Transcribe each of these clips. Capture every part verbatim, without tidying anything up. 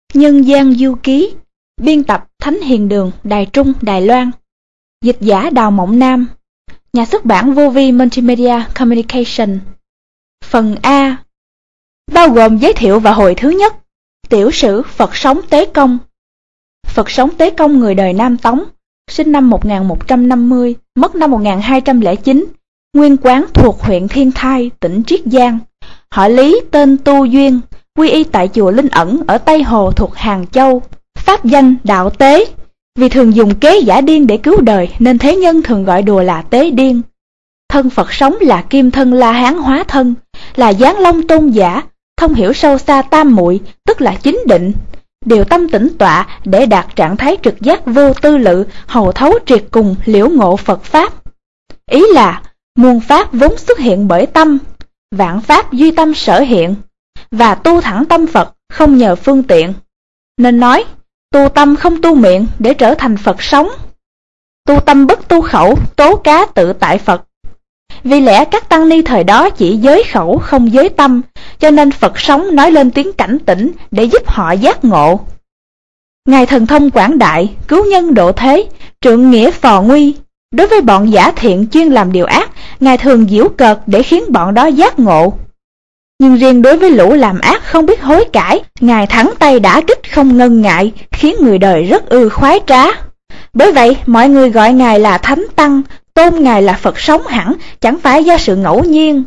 Nhân gian du ký. Biên tập Thánh Hiền Đường, Đài Trung, Đài Loan. Dịch giả Đào Mộng Nam. Nhà xuất bản Vô Vi Multimedia Communication. Phần A bao gồm giới thiệu và hồi thứ nhất. Tiểu sử Phật sống Tế Công. Phật sống Tế Công người đời Nam Tống, sinh năm một nghìn một trăm năm mươi, mất năm một nghìn hai trăm lẻ chín, nguyên quán thuộc huyện Thiên Thai, tỉnh Triết Giang. Họ Lý, tên Tu Duyên, quy y tại chùa Linh Ẩn ở Tây Hồ thuộc Hàng Châu. Pháp danh Đạo Tế, vì thường dùng kế giả điên để cứu đời nên thế nhân thường gọi đùa là Tế Điên. Thân Phật sống là Kim Thân La Hán hóa thân, là Giáng Long tôn giả, thông hiểu sâu xa tam muội, tức là chính định, điều tâm tĩnh tọa để đạt trạng thái trực giác vô tư lự, hầu thấu triệt cùng liễu ngộ Phật Pháp. Ý là muôn Pháp vốn xuất hiện bởi tâm, vạn Pháp duy tâm sở hiện, và tu thẳng tâm Phật không nhờ phương tiện. Nên nói, tu tâm không tu miệng để trở thành Phật sống. Tu tâm bất tu khẩu, tố cá tự tại Phật. Vì lẽ các tăng ni thời đó chỉ giới khẩu không giới tâm, cho nên Phật sống nói lên tiếng cảnh tỉnh để giúp họ giác ngộ. Ngài thần thông quảng đại, cứu nhân độ thế, trượng nghĩa phò nguy. Đối với bọn giả thiện chuyên làm điều ác, Ngài thường giễu cợt để khiến bọn đó giác ngộ. Nhưng riêng đối với lũ làm ác không biết hối cải, Ngài thẳng tay đả kích không ngần ngại, khiến người đời rất ư khoái trá. Bởi vậy, mọi người gọi Ngài là Thánh Tăng, tôn Ngài là Phật sống hẳn, chẳng phải do sự ngẫu nhiên.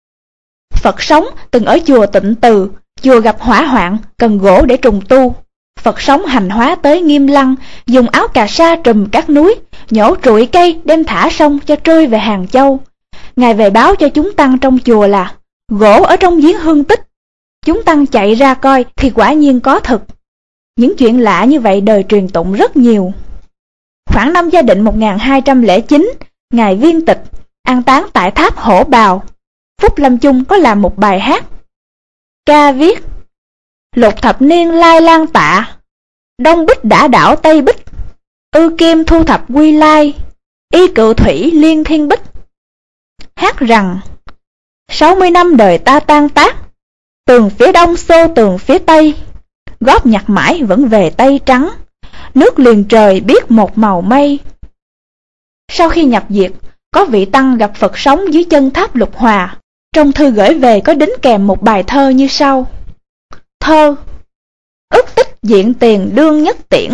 Phật sống từng ở chùa Tịnh Từ, chùa gặp hỏa hoạn, cần gỗ để trùng tu. Phật sống hành hóa tới Nghiêm Lăng, dùng áo cà sa trùm các núi, nhổ trụi cây đem thả sông cho trôi về Hàng Châu. Ngài về báo cho chúng tăng trong chùa là gỗ ở trong giếng hương tích. Chúng tăng chạy ra coi thì quả nhiên có thực. Những chuyện lạ như vậy đời truyền tụng rất nhiều. Khoảng năm Gia Định một nghìn hai trăm lẻ chín, Ngài viên tịch, an táng tại tháp Hổ Bào. Phúc Lâm Chung có làm một bài hát. Ca viết: lục thập niên lai lang tạ, Đông Bích đã đảo Tây Bích, ư kim thu thập quy lai, y cựu thủy liên thiên bích. Hát rằng: sáu mươi năm đời ta tan tác, tường phía đông xô tường phía tây, góp nhặt mãi vẫn về Tây trắng, nước liền trời biết một màu mây. Sau khi nhập diệt, có vị tăng gặp Phật sống dưới chân tháp Lục Hòa. Trong thư gửi về có đính kèm một bài thơ như sau. Thơ: ức tích diện tiền đương nhất tiễn,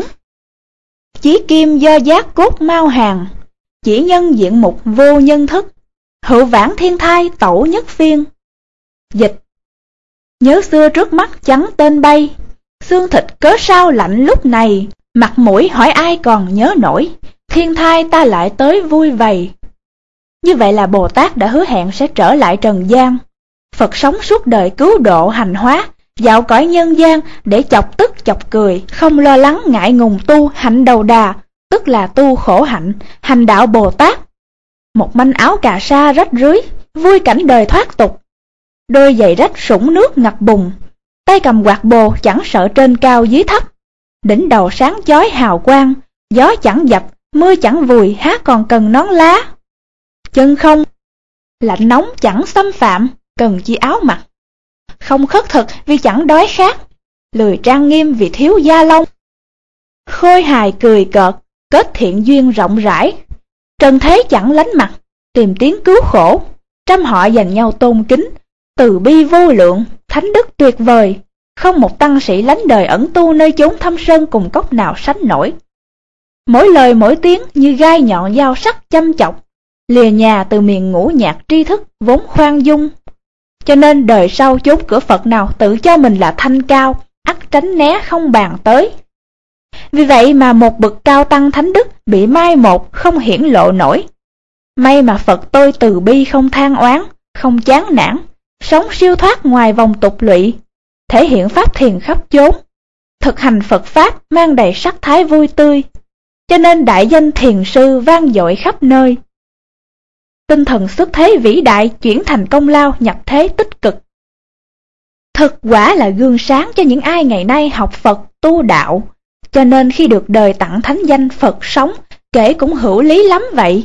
chí kim do giác cốt mau hàng, chỉ nhân diện mục vô nhân thức, hữu vãng thiên thai tẩu nhất phiên. Dịch: nhớ xưa trước mắt trắng tên bay, xương thịt cớ sao lạnh lúc này, mặt mũi hỏi ai còn nhớ nổi, thiên thai ta lại tới vui vầy. Như vậy là Bồ Tát đã hứa hẹn sẽ trở lại trần gian. Phật sống suốt đời cứu độ hành hóa, dạo cõi nhân gian để chọc tức chọc cười, không lo lắng ngại ngùng tu hạnh đầu đà, tức là tu khổ hạnh, hành đạo Bồ Tát. Một manh áo cà sa rách rưới, vui cảnh đời thoát tục. Đôi giày rách sũng nước ngập bùn, tay cầm quạt bồ chẳng sợ trên cao dưới thấp. Đỉnh đầu sáng chói hào quang, gió chẳng dập, mưa chẳng vùi, há còn cần nón lá. Chân không, lạnh nóng chẳng xâm phạm, cần chi áo mặc. Không khất thực vì chẳng đói khát, lười trang nghiêm vì thiếu da lông. Khôi hài cười cợt, kết thiện duyên rộng rãi. Trần thế chẳng lánh mặt, tìm tiếng cứu khổ. Trăm họ dành nhau tôn kính, từ bi vô lượng, thánh đức tuyệt vời. Không một tăng sĩ lánh đời ẩn tu nơi chốn thâm sơn cùng cốc nào sánh nổi. Mỗi lời mỗi tiếng như gai nhọn dao sắc châm chọc, lìa nhà từ miền ngũ nhạc tri thức vốn khoan dung. Cho nên đời sau chốn cửa Phật nào tự cho mình là thanh cao, ắt tránh né không bàn tới. Vì vậy mà một bậc cao tăng thánh đức bị mai một không hiển lộ nổi. May mà Phật tôi từ bi không than oán, không chán nản, sống siêu thoát ngoài vòng tục lụy, thể hiện pháp thiền khắp chốn, thực hành Phật Pháp mang đầy sắc thái vui tươi, cho nên đại danh thiền sư vang dội khắp nơi. Tinh thần xuất thế vĩ đại chuyển thành công lao nhập thế tích cực. Thực quả là gương sáng cho những ai ngày nay học Phật tu đạo, cho nên khi được đời tặng thánh danh Phật sống, kể cũng hữu lý lắm vậy.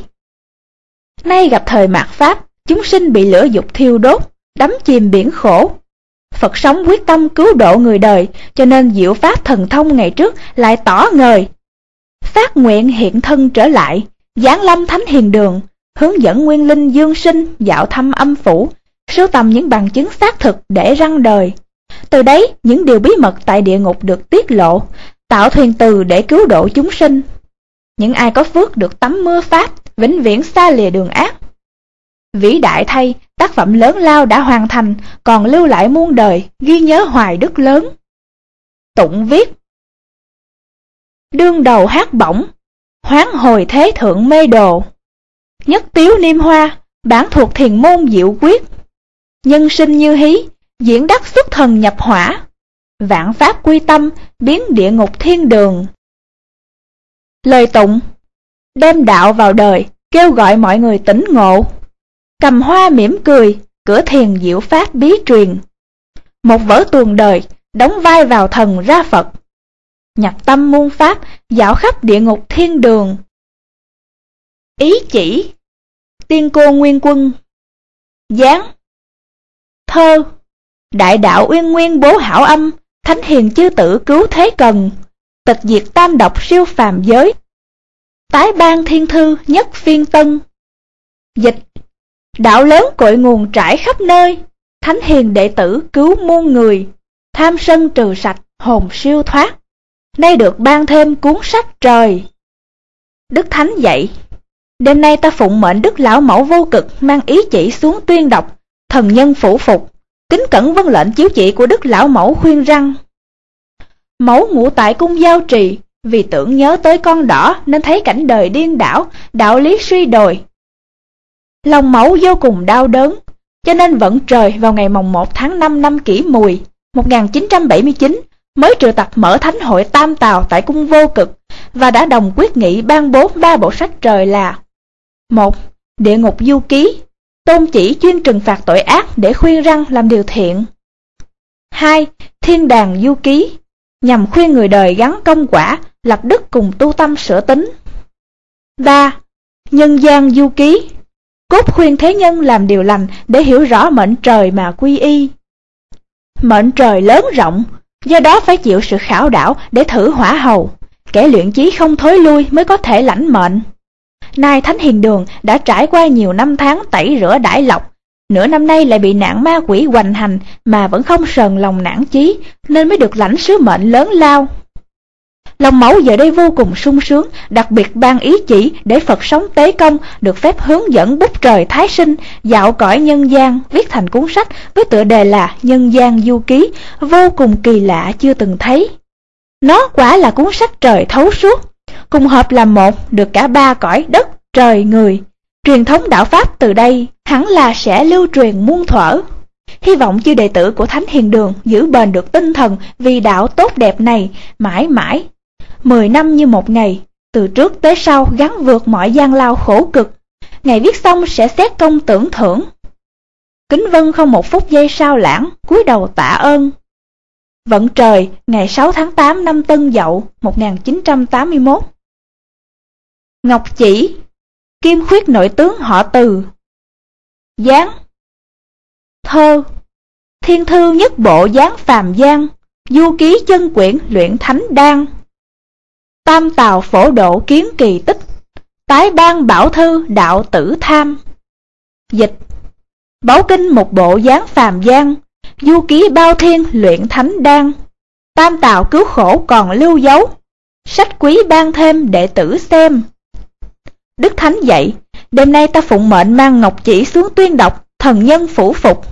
Nay gặp thời mạt Pháp, chúng sinh bị lửa dục thiêu đốt, đắm chìm biển khổ. Phật sống quyết tâm cứu độ người đời, cho nên diệu pháp thần thông ngày trước lại tỏ ngời. Phát nguyện hiện thân trở lại, giáng lâm thánh hiền đường, hướng dẫn nguyên linh dương sinh dạo thăm âm phủ, sưu tầm những bằng chứng xác thực để răng đời. Từ đấy, những điều bí mật tại địa ngục được tiết lộ, tạo thuyền từ để cứu độ chúng sinh. Những ai có phước được tắm mưa pháp, vĩnh viễn xa lìa đường ác. Vĩ đại thay, tác phẩm lớn lao đã hoàn thành, còn lưu lại muôn đời, ghi nhớ hoài đức lớn. Tụng viết: đương đầu hát bổng, hoán hồi thế thượng mê đồ. Nhất tiếu niêm hoa, bản thuộc thiền môn diệu quyết. Nhân sinh như hí, diễn đắc xuất thần nhập hỏa. Vạn pháp quy tâm, biến địa ngục thiên đường. Lời tụng: đem đạo vào đời, kêu gọi mọi người tỉnh ngộ. Cầm hoa mỉm cười, cửa thiền diệu pháp bí truyền. Một vở tuồng đời, đóng vai vào thần ra Phật. Nhập tâm muôn pháp, dạo khắp địa ngục thiên đường. Ý chỉ: tiên cô nguyên quân. Dáng: thơ. Đại đạo uyên nguyên bố hảo âm, thánh hiền chư tử cứu thế cần. Tịch diệt tam độc siêu phàm giới, tái ban thiên thư nhất phiên tân. Dịch: đạo lớn cội nguồn trải khắp nơi, thánh hiền đệ tử cứu muôn người. Tham sân trừ sạch, hồn siêu thoát, nay được ban thêm cuốn sách trời. Đức Thánh dạy: đêm nay ta phụng mệnh Đức Lão Mẫu vô cực mang ý chỉ xuống tuyên đọc, thần nhân phủ phục, kính cẩn vâng lệnh chiếu chỉ của Đức Lão Mẫu khuyên răng. Mẫu ngủ tại cung giao trì, vì tưởng nhớ tới con đỏ nên thấy cảnh đời điên đảo, đạo lý suy đồi. Lòng mẫu vô cùng đau đớn, cho nên vận trời vào ngày mồng một tháng năm năm Kỷ Mùi một nghìn chín trăm bảy mươi chín mới triệu tập mở thánh hội Tam Tào tại cung vô cực, và đã đồng quyết nghị ban bố ba bộ sách trời là: một. Địa ngục du ký, tôn chỉ chuyên trừng phạt tội ác để khuyên răn làm điều thiện. Hai. Thiên đàng du ký, nhằm khuyên người đời gắn công quả, lập đức cùng tu tâm sửa tính. Ba. Nhân gian du ký, cốt khuyên thế nhân làm điều lành để hiểu rõ mệnh trời mà quy y. Mệnh trời lớn rộng, do đó phải chịu sự khảo đảo để thử hỏa hầu. Kẻ luyện chí không thối lui mới có thể lãnh mệnh. Nay Thánh Hiền Đường đã trải qua nhiều năm tháng tẩy rửa đãi lọc, nửa năm nay lại bị nạn ma quỷ hoành hành mà vẫn không sờn lòng nản chí, nên mới được lãnh sứ mệnh lớn lao. Lòng mẫu giờ đây vô cùng sung sướng, đặc biệt ban ý chỉ để Phật sống tế công được phép hướng dẫn bút trời Thái Sinh dạo cõi nhân gian, viết thành cuốn sách với tựa đề là Nhân gian du ký, vô cùng kỳ lạ chưa từng thấy. Nó quả là cuốn sách trời thấu suốt, cùng hợp làm một được cả ba cõi đất, trời, người. Truyền thống đạo Pháp từ đây hẳn là sẽ lưu truyền muôn thuở. Hy vọng chư đệ tử của Thánh Hiền Đường giữ bền được tinh thần vì đạo tốt đẹp này mãi mãi. Mười năm như một ngày, từ trước tới sau gắn vượt mọi gian lao khổ cực. Ngày viết xong sẽ xét công tưởng thưởng. Kính vân không một phút giây sao lãng, cúi đầu tạ ơn. Vận trời ngày sáu tháng tám năm Tân Dậu một nghìn chín trăm tám mươi mốt. Ngọc Chỉ, kim khuyết nội tướng họ Từ. Giáng, thơ. Thiên thư nhất bộ giáng phàm gian, du ký chân quyển luyện thánh đan. Tam tào phổ độ kiến kỳ tích, tái ban bảo thư đạo tử tham. Dịch: Báu kinh một bộ giáng phàm gian, du ký bao thiên luyện thánh đan. Tam tào cứu khổ còn lưu dấu, sách quý ban thêm đệ tử xem. Đức Thánh dạy: đêm nay ta phụng mệnh mang ngọc chỉ xuống tuyên đọc, thần nhân phủ phục.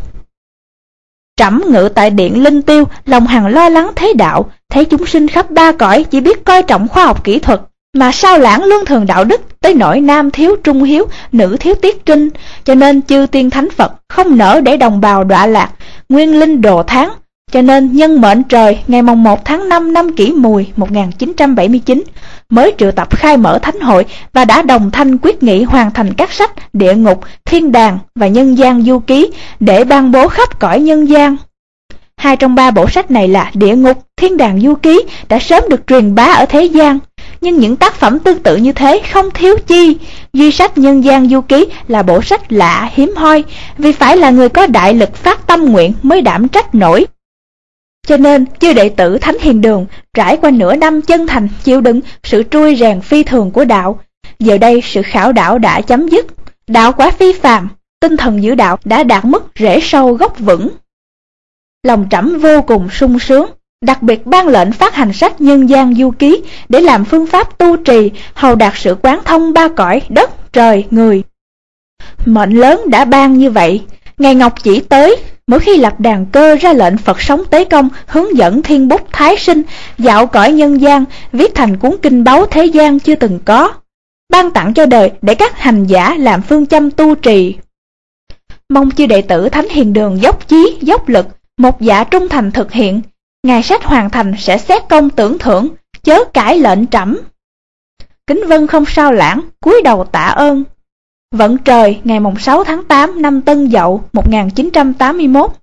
Trẫm ngự tại điện linh tiêu, lòng hằng lo lắng thế đạo, thấy chúng sinh khắp ba cõi chỉ biết coi trọng khoa học kỹ thuật, mà sao lãng luân thường đạo đức, tới nỗi nam thiếu trung hiếu, nữ thiếu tiết trinh, cho nên chư tiên thánh Phật không nỡ để đồng bào đọa lạc, nguyên linh đồ tháng. Cho nên nhân mệnh trời ngày mồng một tháng năm năm Kỷ Mùi một nghìn chín trăm bảy mươi chín mới triệu tập khai mở thánh hội và đã đồng thanh quyết nghị hoàn thành các sách Địa ngục, Thiên đàng và Nhân gian du ký để ban bố khắp cõi nhân gian. Hai trong ba bộ sách này là Địa ngục, Thiên đàng du ký đã sớm được truyền bá ở thế gian. nhưng những tác phẩm tương tự như thế không thiếu chi. Duy sách Nhân gian du ký là bộ sách lạ hiếm hoi, vì phải là người có đại lực phát tâm nguyện mới đảm trách nổi. Cho nên chư đệ tử Thánh Hiền Đường trải qua nửa năm chân thành chịu đựng sự trui rèn phi thường của đạo. Giờ đây sự khảo đạo đã chấm dứt, đạo quả phi phàm, tinh thần giữ đạo đã đạt mức rễ sâu gốc vững. Lòng trẫm vô cùng sung sướng, đặc biệt ban lệnh phát hành sách Nhân gian du ký để làm phương pháp tu trì, hầu đạt sự quán thông ba cõi đất, trời, người. Mệnh lớn đã ban như vậy, ngày Ngọc Chỉ tới, mỗi khi lập đàn cơ ra lệnh Phật sống Tế Công hướng dẫn Thiên Bút Thái Sinh dạo cõi nhân gian, viết thành cuốn kinh báu thế gian chưa từng có, ban tặng cho đời để các hành giả làm phương châm tu trì. Mong chư đệ tử Thánh Hiền Đường dốc chí, dốc lực, một dạ trung thành thực hiện, ngày sách hoàn thành sẽ xét công tưởng thưởng, chớ cãi lệnh trẫm. Kính vân không sao lãng, cúi đầu tạ ơn. Vận trời ngày sáu tháng tám năm Tân Dậu một nghìn chín trăm tám mươi mốt.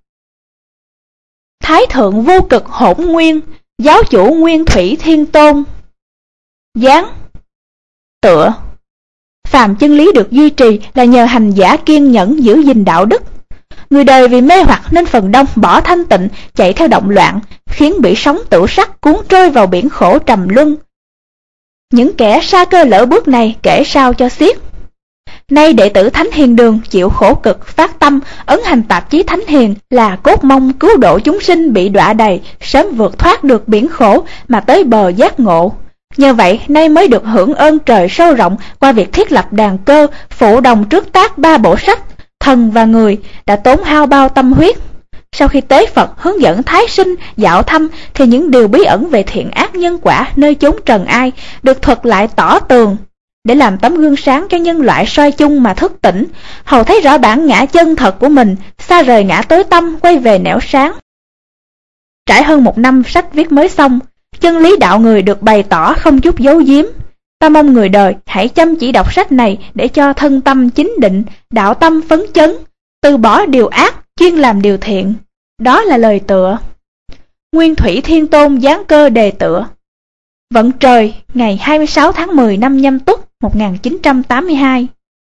Thái thượng vô cực hỗn nguyên, giáo chủ Nguyên Thủy Thiên Tôn. Giáng. Tựa. Phàm chân lý được duy trì là nhờ hành giả kiên nhẫn giữ gìn đạo đức. Người đời vì mê hoặc nên phần đông bỏ thanh tịnh, chạy theo động loạn, khiến bị sóng tửu sắc cuốn trôi vào biển khổ trầm luân. Những kẻ sa cơ lỡ bước này kể sao cho xiết. Nay đệ tử Thánh Hiền Đường chịu khổ cực phát tâm ấn hành tạp chí Thánh Hiền là cốt mong cứu độ chúng sinh bị đọa đầy, sớm vượt thoát được biển khổ mà tới bờ giác ngộ. Nhờ vậy nay mới được hưởng ơn trời sâu rộng qua việc thiết lập đàn cơ, phụ đồng trước tác ba bộ sách Thần và Người đã tốn hao bao tâm huyết. Sau khi tế Phật hướng dẫn Thái Sinh dạo thăm thì những điều bí ẩn về thiện ác nhân quả nơi chốn trần ai được thuật lại tỏ tường, để làm tấm gương sáng cho nhân loại soi chung mà thức tỉnh, hầu thấy rõ bản ngã chân thật của mình, xa rời ngã tối tăm quay về nẻo sáng. Trải hơn một năm sách viết mới xong, chân lý đạo người được bày tỏ không chút giấu giếm. Ta mong người đời hãy chăm chỉ đọc sách này để cho thân tâm chính định, đạo tâm phấn chấn, từ bỏ điều ác, chuyên làm điều thiện. Đó là lời tựa. Nguyên Thủy Thiên Tôn giáng cơ đề tựa. Vận trời ngày hai mươi sáu tháng mười năm Nhâm Tuất một nghìn chín trăm tám mươi hai.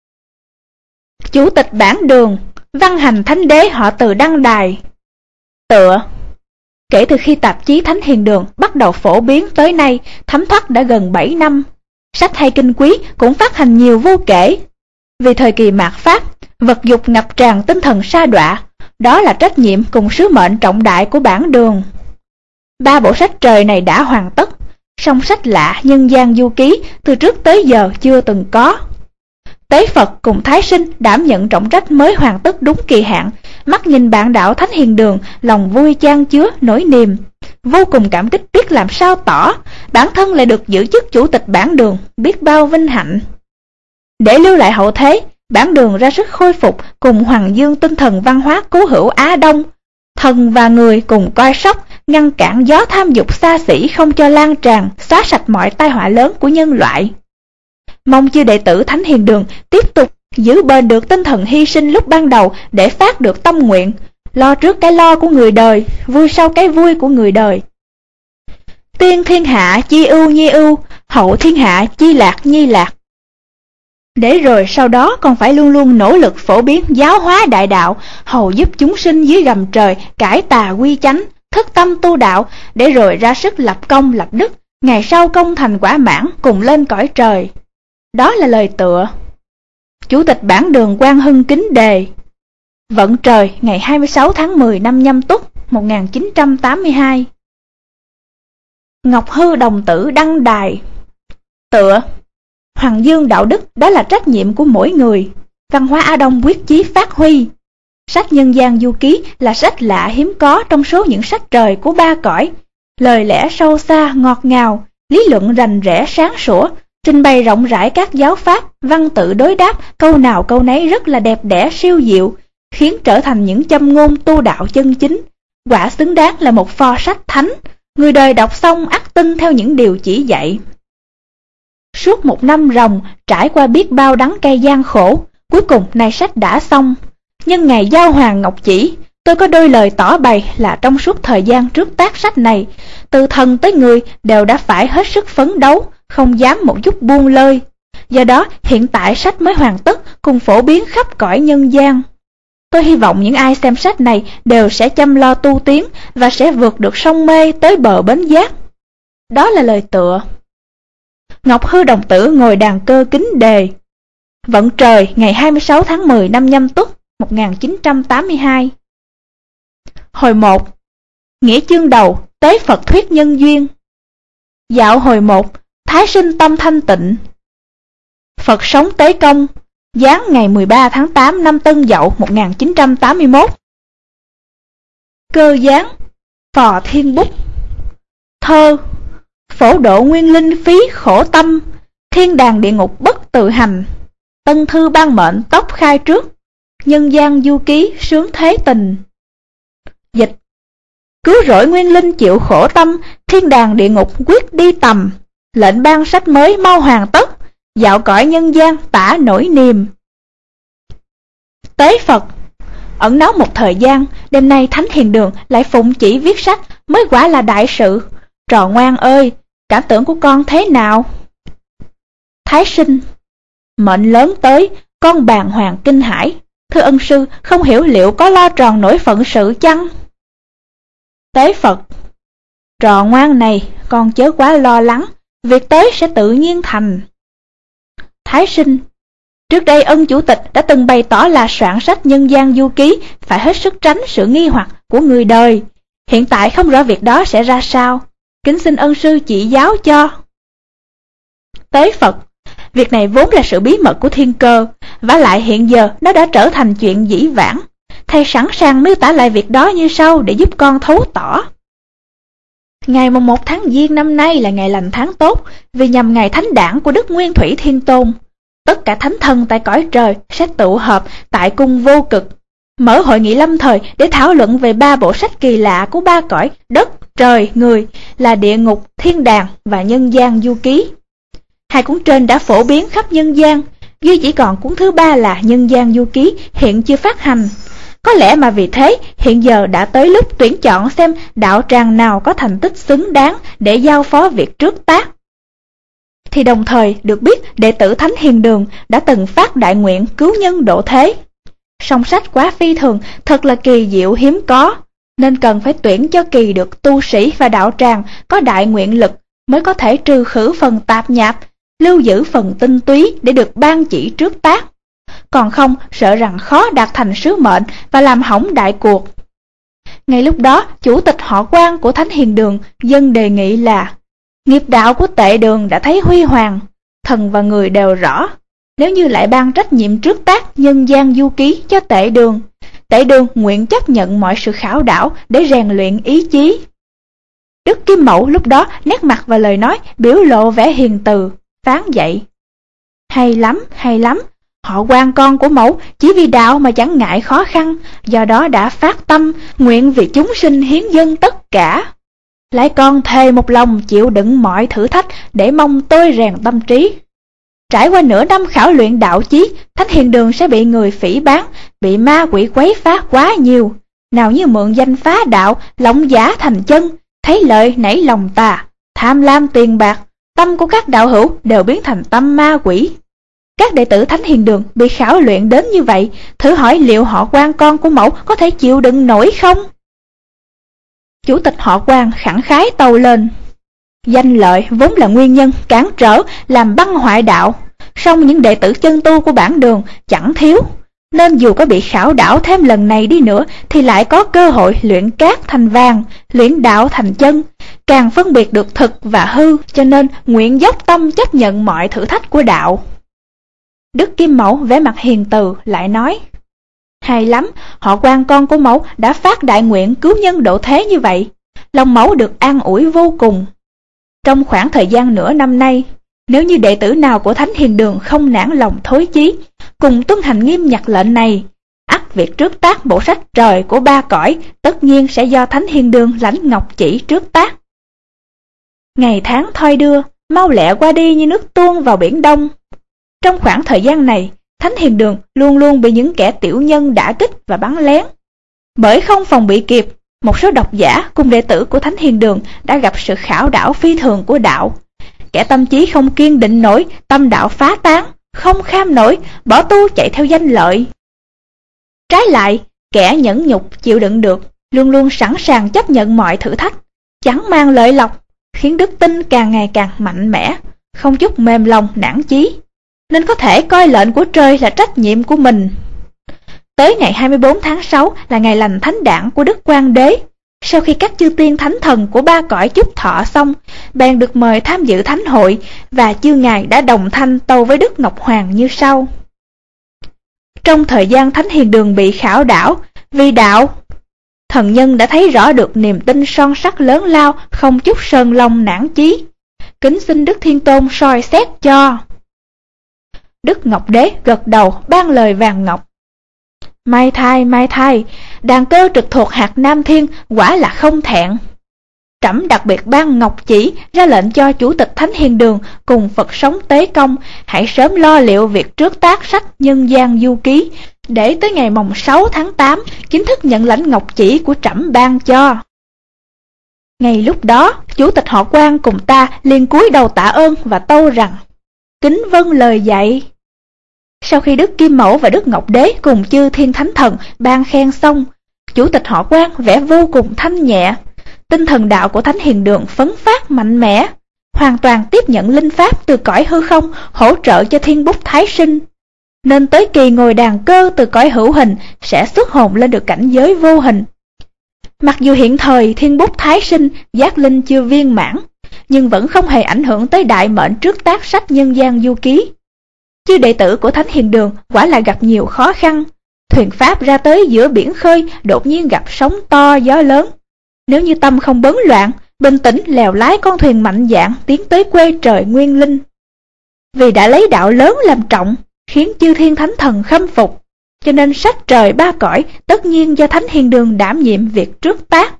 Chủ tịch Bản Đường, văn hành Thánh Đế họ Từ đăng đài. Tựa. Kể từ khi tạp chí Thánh Hiền Đường bắt đầu phổ biến tới nay, thấm thoát đã gần bảy năm. Sách hay kinh quý cũng phát hành nhiều vô kể. Vì thời kỳ mạt Pháp, vật dục ngập tràn tinh thần sa đọa, đó là trách nhiệm cùng sứ mệnh trọng đại của Bản Đường. Ba bộ sách trời này đã hoàn tất, song sách lạ Nhân gian du ký từ trước tới giờ chưa từng có. Tế Phật cùng Thái Sinh đảm nhận trọng trách mới hoàn tất đúng kỳ hạn, mắt nhìn bạn đạo Thánh Hiền Đường, lòng vui chan chứa nỗi niềm, vô cùng cảm kích biết làm sao tỏ, bản thân lại được giữ chức chủ tịch Bản Đường, biết bao vinh hạnh. Để lưu lại hậu thế, Bản Đường ra sức khôi phục cùng hoàng dương tinh thần văn hóa cố hữu Á Đông, Thần và Người cùng coi sóc, ngăn cản gió tham dục xa xỉ không cho lan tràn, xóa sạch mọi tai họa lớn của nhân loại. Mong chư đệ tử Thánh Hiền Đường tiếp tục giữ bền được tinh thần hy sinh lúc ban đầu để phát được tâm nguyện, lo trước cái lo của người đời, vui sau cái vui của người đời. Tiên thiên hạ chi ưu nhi ưu, hậu thiên hạ chi lạc nhi lạc. Để rồi sau đó còn phải luôn luôn nỗ lực phổ biến giáo hóa đại đạo, hầu giúp chúng sinh dưới gầm trời cải tà quy chánh, thức tâm tu đạo, để rồi ra sức lập công lập đức, ngày sau công thành quả mãn cùng lên cõi trời. Đó là lời tựa. Chủ tịch Bản Đường Quang Hưng kính đề. Vận trời ngày hai mươi sáu tháng mười năm Nhâm Tuất một nghìn chín trăm tám mươi hai. Ngọc Hư Đồng Tử đăng đài. Tựa. Hoàng dương đạo đức đó là trách nhiệm của mỗi người. Văn hóa Á Đông quyết chí phát huy. Sách Nhân gian du ký là sách lạ hiếm có trong số những sách trời của ba cõi. Lời lẽ sâu xa, ngọt ngào, lý luận rành rẽ sáng sủa, trình bày rộng rãi các giáo pháp, văn tự đối đáp, câu nào câu nấy rất là đẹp đẽ siêu diệu, khiến trở thành những châm ngôn tu đạo chân chính. Quả xứng đáng là một pho sách thánh, người đời đọc xong ắt tin theo những điều chỉ dạy. Suốt một năm ròng, trải qua biết bao đắng cay gian khổ, cuối cùng nay sách đã xong. Nhân ngày giao hoàng ngọc chỉ, tôi có đôi lời tỏ bày là trong suốt thời gian trước tác sách này, từ thần tới người đều đã phải hết sức phấn đấu, không dám một chút buông lơi. Do đó hiện tại sách mới hoàn tất cùng phổ biến khắp cõi nhân gian. Tôi hy vọng những ai xem sách này đều sẽ chăm lo tu tiến và sẽ vượt được sông mê tới bờ bến giác. Đó là lời tựa. Ngọc Hư đồng tử ngồi đàn cơ kính đề. Vận trời ngày hai mươi sáu tháng mười năm Nhâm Tuất một nghìn chín trăm tám mươi hai. Hồi một. Nghĩa chương đầu, Tế Phật thuyết nhân duyên. Dạo hồi một, Thái sinh tâm thanh tịnh. Phật sống Tế Công, giáng ngày mười ba tháng tám năm Tân Dậu một nghìn chín trăm tám mươi mốt. Cơ giáng, Phò Thiên Bút. Thơ. Phổ độ nguyên linh phí khổ tâm, thiên đàng địa ngục bất tự hành. Tân thư ban mệnh tóc khai trước, nhân gian du ký sướng thế tình. Dịch. Cứu rỗi nguyên linh chịu khổ tâm, thiên đàng địa ngục quyết đi tầm. Lệnh ban sách mới mau hoàn tất, dạo cõi nhân gian tả nỗi niềm. Tế Phật. Ẩn náu một thời gian, đêm nay Thánh Hiền Đường lại phụng chỉ viết sách, mới quả là đại sự. Trò ngoan ơi, cảm tưởng của con thế nào? Thái sinh. Mệnh lớn tới, con bàng hoàng kinh hãi. Thưa ân sư, không hiểu liệu có lo tròn nổi phận sự chăng? Tế Phật. Trò ngoan này, con chớ quá lo lắng, việc tới sẽ tự nhiên thành. Thái sinh. Trước đây ân chủ tịch đã từng bày tỏ là soạn sách nhân gian du ký phải hết sức tránh sự nghi hoặc của người đời. Hiện tại không rõ việc đó sẽ ra sao, kính xin ân sư chỉ giáo cho. Tế Phật. Việc này vốn là sự bí mật của thiên cơ, vả lại hiện giờ nó đã trở thành chuyện dĩ vãng. Thầy sẵn sàng miêu tả lại việc đó như sau để giúp con thấu tỏ. Ngày mùng một tháng Giêng năm nay là ngày lành tháng tốt, vì nhằm ngày thánh đản của Đức Nguyên Thủy Thiên Tôn. Tất cả thánh thần tại cõi trời sẽ tụ họp tại cung Vô Cực, mở hội nghị lâm thời để thảo luận về ba bộ sách kỳ lạ của ba cõi đất, trời, người là địa ngục, thiên đàng và nhân gian du ký. Hai cuốn trên đã phổ biến khắp nhân gian, duy chỉ còn cuốn thứ ba là nhân gian du ký hiện chưa phát hành. Có lẽ mà vì thế hiện giờ đã tới lúc tuyển chọn xem đạo tràng nào có thành tích xứng đáng để giao phó việc trước tác. Thì đồng thời được biết đệ tử Thánh Hiền Đường đã từng phát đại nguyện cứu nhân độ thế. Song sách quá phi thường, thật là kỳ diệu hiếm có, nên cần phải tuyển cho kỳ được tu sĩ và đạo tràng có đại nguyện lực mới có thể trừ khử phần tạp nhạp, lưu giữ phần tinh túy để được ban chỉ trước tác. Còn không sợ rằng khó đạt thành sứ mệnh và làm hỏng đại cuộc. Ngay lúc đó, chủ tịch họ Quan của Thánh Hiền Đường dân đề nghị là nghiệp đạo của Tệ Đường đã thấy huy hoàng, thần và người đều rõ. Nếu như lại ban trách nhiệm trước tác nhân gian du ký cho Tệ Đường, Tệ Đường nguyện chấp nhận mọi sự khảo đảo để rèn luyện ý chí. Đức Kim Mẫu lúc đó nét mặt và lời nói biểu lộ vẻ hiền từ, phán dạy: Hay lắm, hay lắm, họ Quan con của mẫu chỉ vì đạo mà chẳng ngại khó khăn, do đó đã phát tâm nguyện vì chúng sinh hiến dâng tất cả. Lại con thề một lòng chịu đựng mọi thử thách để mong tôi rèn tâm trí. Trải qua nửa năm khảo luyện đạo chí, Thánh Hiền Đường sẽ bị người phỉ báng, bị ma quỷ quấy phá quá nhiều. Nào như mượn danh phá đạo, lộng giả thành chân, thấy lợi nảy lòng tà, tham lam tiền bạc, tâm của các đạo hữu đều biến thành tâm ma quỷ. Các đệ tử Thánh Hiền Đường bị khảo luyện đến như vậy, thử hỏi liệu họ Quan con của mẫu có thể chịu đựng nổi không? Chủ tịch họ Quan khẳng khái tâu lên: Danh lợi vốn là nguyên nhân cản trở làm băng hoại đạo, song những đệ tử chân tu của bản đường chẳng thiếu, nên dù có bị khảo đảo thêm lần này đi nữa thì lại có cơ hội luyện cát thành vàng, luyện đạo thành chân, càng phân biệt được thực và hư, cho nên nguyện dốc tâm chấp nhận mọi thử thách của đạo. Đức Kim Mẫu vẻ mặt hiền từ lại nói: Hay lắm, họ Quan con của mẫu đã phát đại nguyện cứu nhân độ thế như vậy, lòng mẫu được an ủi vô cùng. Trong khoảng thời gian nửa năm nay, nếu như đệ tử nào của Thánh Hiền Đường không nản lòng thối chí, cùng tuân hành nghiêm nhặt lệnh này, ắt việc trước tác bộ sách trời của ba cõi tất nhiên sẽ do Thánh Hiền Đường lãnh ngọc chỉ trước tác. Ngày tháng thoi đưa, mau lẹ qua đi như nước tuôn vào biển Đông. Trong khoảng thời gian này, Thánh Hiền Đường luôn luôn bị những kẻ tiểu nhân đả kích và bắn lén. Bởi không phòng bị kịp, một số độc giả cùng đệ tử của Thánh Hiền Đường đã gặp sự khảo đảo phi thường của đạo. kẻ tâm trí không kiên định nổi, tâm đạo phá tán, không kham nổi, bỏ tu chạy theo danh lợi. Trái lại, kẻ nhẫn nhục chịu đựng được, luôn luôn sẵn sàng chấp nhận mọi thử thách, chẳng mang lợi lộc, khiến đức tin càng ngày càng mạnh mẽ, không chút mềm lòng nản chí, nên có thể coi lệnh của trời là trách nhiệm của mình. Tới ngày hai mươi bốn tháng sáu là ngày lành thánh đản của Đức Quang Đế. Sau khi các chư tiên thánh thần của ba cõi chúc thọ xong, bèn được mời tham dự thánh hội, và chư ngài đã đồng thanh tâu với Đức Ngọc Hoàng như sau. Trong thời gian Thánh Hiền Đường bị khảo đảo vì đạo, thần nhân đã thấy rõ được niềm tin son sắc lớn lao, không chút sơn long nản chí. Kính xin Đức Thiên Tôn soi xét cho. Đức Ngọc Đế gật đầu ban lời vàng ngọc. Mai thai, mai thai, đàn cơ trực thuộc hạt Nam Thiên quả là không thẹn. Trẫm đặc biệt ban ngọc chỉ ra lệnh cho Chủ tịch Thánh Hiền Đường cùng Phật sống Tế Công hãy sớm lo liệu việc trước tác sách Nhân gian Du Ký, để tới ngày mồng sáu tháng tám chính thức nhận lãnh ngọc chỉ của trẫm ban cho. Ngay lúc đó, Chủ tịch họ Quan cùng ta liền cúi đầu tạ ơn và tâu rằng: kính vâng lời dạy. Sau khi Đức Kim Mẫu và Đức Ngọc Đế cùng chư thiên thánh thần ban khen xong, Chủ tịch họ Quan vẻ vô cùng thanh nhẹ. Tinh thần đạo của Thánh Hiền Đường phấn phát mạnh mẽ, hoàn toàn tiếp nhận linh pháp từ cõi hư không hỗ trợ cho thiên bút thái sinh. Nên tới kỳ ngồi đàn cơ từ cõi hữu hình sẽ xuất hồn lên được cảnh giới vô hình. Mặc dù hiện thời thiên bút thái sinh giác linh chưa viên mãn, nhưng vẫn không hề ảnh hưởng tới đại mệnh trước tác sách Nhân gian Du Ký. Chư đệ tử của Thánh Hiền Đường quả là gặp nhiều khó khăn. Thuyền pháp ra tới giữa biển khơi, đột nhiên gặp sóng to gió lớn. Nếu như tâm không bấn loạn, bình tĩnh lèo lái con thuyền mạnh dạn tiến tới quê trời nguyên linh. Vì đã lấy đạo lớn làm trọng, khiến chư thiên thánh thần khâm phục, cho nên sách trời ba cõi tất nhiên do Thánh Hiền Đường đảm nhiệm việc trước tác.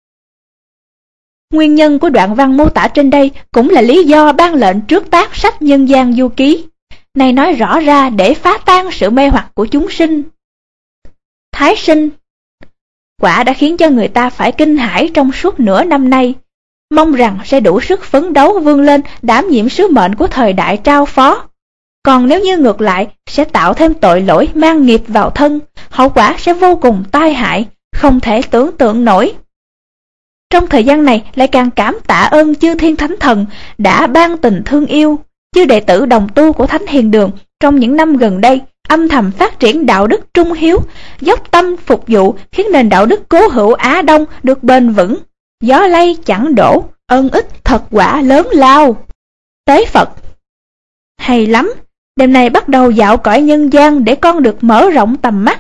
Nguyên nhân của đoạn văn mô tả trên đây cũng là lý do ban lệnh trước tác sách Nhân gian Du Ký. Này nói rõ ra để phá tan sự mê hoặc của chúng sinh. Thái sinh quả đã khiến cho người ta phải kinh hãi trong suốt nửa năm nay, mong rằng sẽ đủ sức phấn đấu vươn lên đảm nhiệm sứ mệnh của thời đại trao phó. Còn nếu như ngược lại, sẽ tạo thêm tội lỗi mang nghiệp vào thân, hậu quả sẽ vô cùng tai hại, không thể tưởng tượng nổi. Trong thời gian này lại càng cảm tạ ơn chư thiên thánh thần đã ban tình thương yêu. Chư đệ tử đồng tu của Thánh Hiền Đường trong những năm gần đây âm thầm phát triển đạo đức trung hiếu, dốc tâm phục vụ, khiến nền đạo đức cố hữu Á Đông được bền vững, gió lay chẳng đổ, ân ích thật quả lớn lao. Tế Phật hay lắm, đêm nay bắt đầu dạo cõi nhân gian để con được mở rộng tầm mắt.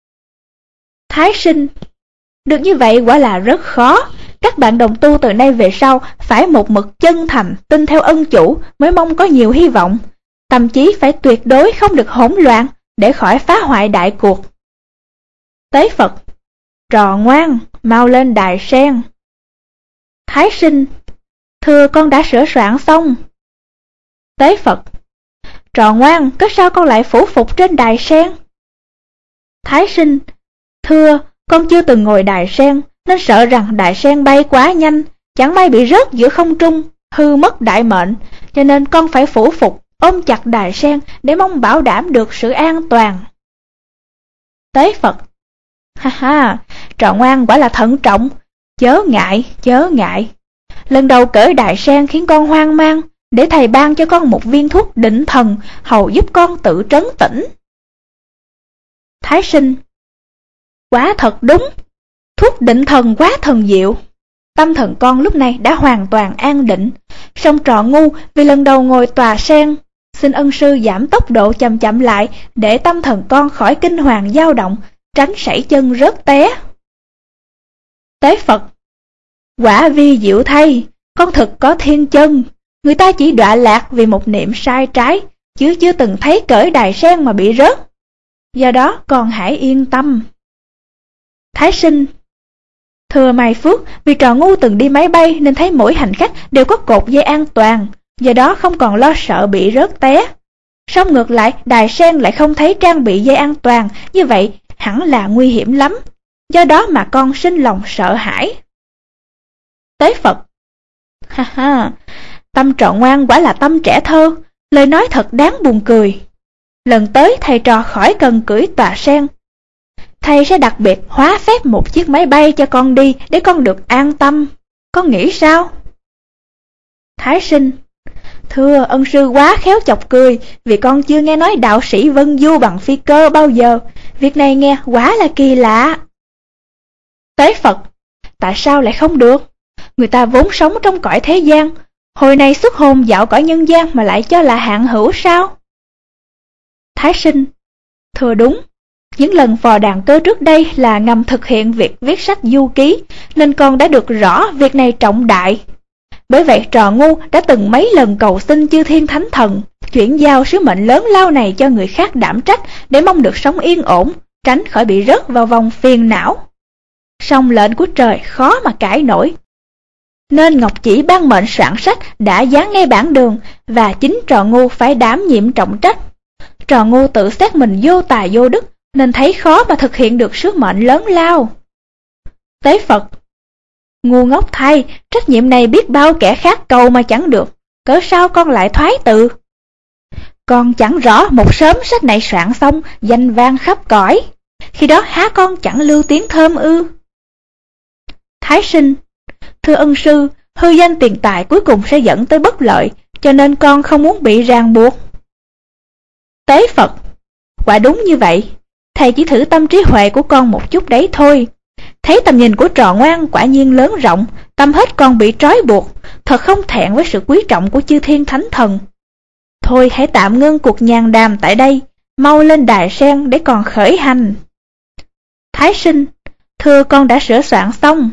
Thái sinh được như vậy quả là rất khó. Các bạn đồng tu từ nay về sau phải một mực chân thành, tin theo ân chủ mới mong có nhiều hy vọng. Tâm trí phải tuyệt đối không được hỗn loạn để khỏi phá hoại đại cuộc. Tế Phật trò ngoan, mau lên đài sen. Thái sinh thưa con đã sửa soạn xong. Tế Phật trò ngoan, cớ sao con lại phủ phục trên đài sen? Thái sinh thưa con chưa từng ngồi đài sen, nên sợ rằng đài sen bay quá nhanh, chẳng may bị rớt giữa không trung, hư mất đại mệnh, cho nên con phải phủ phục, ôm chặt đài sen để mong bảo đảm được sự an toàn. Tế Phật ha ha, trò ngoan quả là thận trọng, chớ ngại, chớ ngại. Lần đầu cởi đài sen khiến con hoang mang, để thầy ban cho con một viên thuốc định thần, hầu giúp con tự trấn tĩnh. Thái sinh quá thật đúng, thuốc định thần quá thần diệu. Tâm thần con lúc này đã hoàn toàn an định. Song trò ngu vì lần đầu ngồi tòa sen, xin ân sư giảm tốc độ chậm chậm lại, để tâm thần con khỏi kinh hoàng dao động, tránh sảy chân rớt té. Tế Phật quả vi diệu thay, con thực có thiên chân. Người ta chỉ đọa lạc vì một niệm sai trái, chứ chưa từng thấy cởi đài sen mà bị rớt. Do đó con hãy yên tâm. Thái sinh thưa Mai Phước, vì trò ngu từng đi máy bay nên thấy mỗi hành khách đều có cột dây an toàn, do đó không còn lo sợ bị rớt té. Song ngược lại, đài sen lại không thấy trang bị dây an toàn, như vậy hẳn là nguy hiểm lắm, do đó mà con sinh lòng sợ hãi. Tế Phật ha ha, Tâm Trọ Ngoan quả là tâm trẻ thơ, lời nói thật đáng buồn cười. Lần tới thầy trò khỏi cần cưỡi tòa sen. Thầy sẽ đặc biệt hóa phép một chiếc máy bay cho con đi để con được an tâm. Con nghĩ sao? Thái Sinh: Thưa ân sư quá khéo chọc cười, vì con chưa nghe nói đạo sĩ vân du bằng phi cơ bao giờ. Việc này nghe quá là kỳ lạ. Tế Phật: Tại sao lại không được? Người ta vốn sống trong cõi thế gian, hồi này xuất hồn dạo cõi nhân gian mà lại cho là hạn hữu sao? Thái Sinh: Thưa đúng, những lần vò đàn cơ trước đây là ngầm thực hiện việc viết sách du ký, nên con đã được rõ việc này trọng đại. Bởi vậy Trò Ngu đã từng mấy lần cầu xin chư thiên thánh thần chuyển giao sứ mệnh lớn lao này cho người khác đảm trách, để mong được sống yên ổn, tránh khỏi bị rớt vào vòng phiền não. Song lệnh của trời khó mà cãi nổi, nên Ngọc Chỉ ban mệnh soạn sách đã dán ngay bản đường, và chính Trò Ngu phải đảm nhiệm trọng trách. Trò Ngu tự xét mình vô tài vô đức, nên thấy khó mà thực hiện được sứ mệnh lớn lao. Tế Phật: Ngu ngốc thay, trách nhiệm này biết bao kẻ khác cầu mà chẳng được, cớ sao con lại thoái từ? Con chẳng rõ một sớm sách này soạn xong, danh vang khắp cõi, khi đó há con chẳng lưu tiếng thơm ư? Thái Sinh: Thưa ân sư, hư danh tiền tài cuối cùng sẽ dẫn tới bất lợi, cho nên con không muốn bị ràng buộc. Tế Phật: Quả đúng như vậy, thầy chỉ thử tâm trí huệ của con một chút đấy thôi. Thấy tầm nhìn của Trò Ngoan quả nhiên lớn rộng, tâm hết con bị trói buộc, thật không thẹn với sự quý trọng của chư thiên thánh thần. Thôi hãy tạm ngưng cuộc nhàn đàm tại đây, mau lên đài sen để còn khởi hành. Thái Sinh: Thưa con đã sửa soạn xong.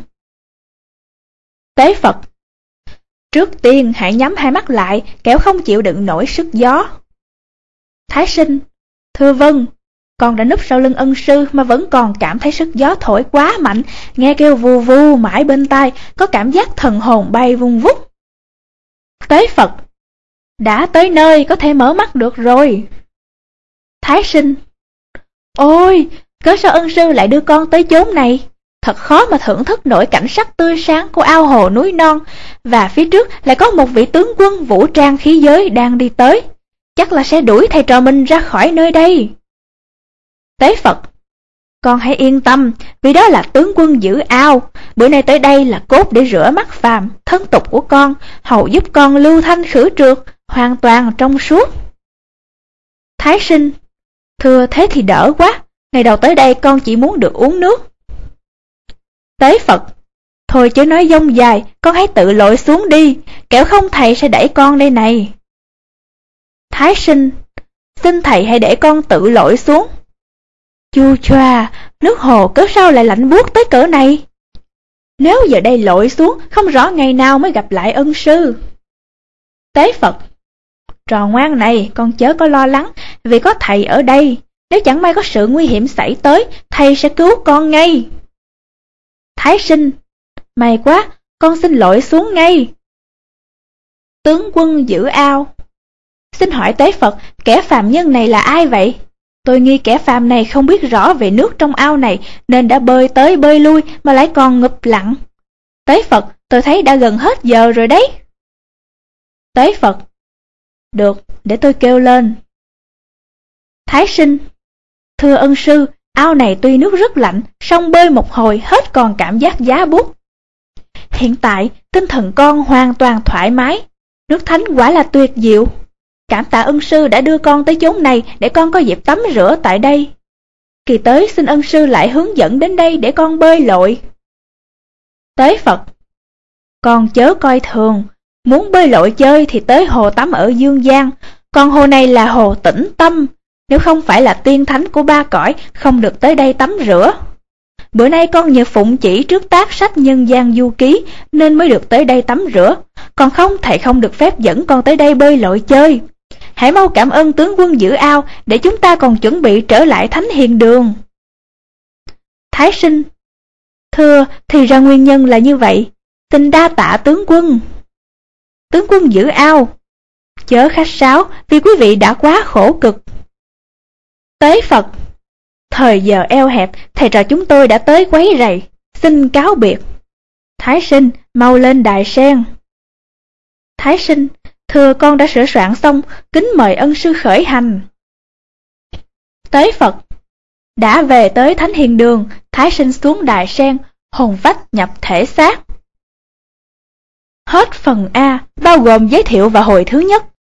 Tế Phật: Trước tiên hãy nhắm hai mắt lại, kẻo không chịu đựng nổi sức gió. Thái Sinh: Thưa vâng. Con đã núp sau lưng ân sư mà vẫn còn cảm thấy sức gió thổi quá mạnh, nghe kêu vù vù mãi bên tai, có cảm giác thần hồn bay vung vút. Tế Phật: Đã tới nơi, có thể mở mắt được rồi. Thái Sinh: Ôi, cớ sao ân sư lại đưa con tới chốn này? Thật khó mà thưởng thức nổi cảnh sắc tươi sáng của ao hồ núi non, và phía trước lại có một vị tướng quân vũ trang khí giới đang đi tới. Chắc là sẽ đuổi thầy trò mình ra khỏi nơi đây. Tế Phật: Con hãy yên tâm, vì đó là tướng quân giữ ao. Bữa nay tới đây là cốt để rửa mắt phàm, thân tục của con, hầu giúp con lưu thanh khử trượt, hoàn toàn trong suốt. Thái Sinh: Thưa thế thì đỡ quá, ngày đầu tới đây con chỉ muốn được uống nước. Tế Phật: Thôi chứ nói dông dài, con hãy tự lội xuống đi, kẻo không thầy sẽ đẩy con đây này. Thái Sinh: Xin thầy hãy để con tự lội xuống. Chu choa, nước hồ cớ sao lại lạnh buốt tới cỡ này? Nếu giờ đây lội xuống, không rõ ngày nào mới gặp lại ân sư. Tế Phật: Trò ngoan này, con chớ có lo lắng, vì có thầy ở đây. Nếu chẳng may có sự nguy hiểm xảy tới, thầy sẽ cứu con ngay. Thái Sinh: May quá, con xin lội xuống ngay. Tướng quân giữ ao: Xin hỏi Tế Phật, kẻ phàm nhân này là ai vậy? Tôi nghi kẻ phàm này không biết rõ về nước trong ao này, nên đã bơi tới bơi lui mà lại còn ngụp lặn. Tế Phật, tôi thấy đã gần hết giờ rồi đấy. Tế Phật: Được, để tôi kêu lên. Thái Sinh: Thưa ân sư, ao này tuy nước rất lạnh, song bơi một hồi hết còn cảm giác giá buốt. Hiện tại, tinh thần con hoàn toàn thoải mái. Nước thánh quả là tuyệt diệu. Cảm tạ ân sư đã đưa con tới chốn này để con có dịp tắm rửa tại đây. Kỳ tới xin ân sư lại hướng dẫn đến đây để con bơi lội. Tế Phật: Con chớ coi thường, muốn bơi lội chơi thì tới hồ tắm ở Dương Giang, còn hồ này là hồ Tĩnh Tâm, nếu không phải là tiên thánh của ba cõi không được tới đây tắm rửa. Bữa nay con nhờ phụng chỉ trước tác sách Nhân gian du ký nên mới được tới đây tắm rửa, còn không thầy không được phép dẫn con tới đây bơi lội chơi. Hãy mau cảm ơn tướng quân giữ ao để chúng ta còn chuẩn bị trở lại Thánh Hiền Đường. Thái Sinh: Thưa, thì ra nguyên nhân là như vậy. Xin đa tạ tướng quân. Tướng quân giữ ao: Chớ khách sáo, vì quý vị đã quá khổ cực. Tế Phật: Thời giờ eo hẹp, thầy trò chúng tôi đã tới quấy rầy, xin cáo biệt. Thái Sinh mau lên đài sen. Thái sinh, thưa con đã sửa soạn xong, kính mời ân sư khởi hành. Tế Phật. Đã về tới Thánh Hiền Đường, Thái sinh xuống đài sen, hồn phách nhập thể xác. Hết phần A, bao gồm giới thiệu và hồi thứ nhất.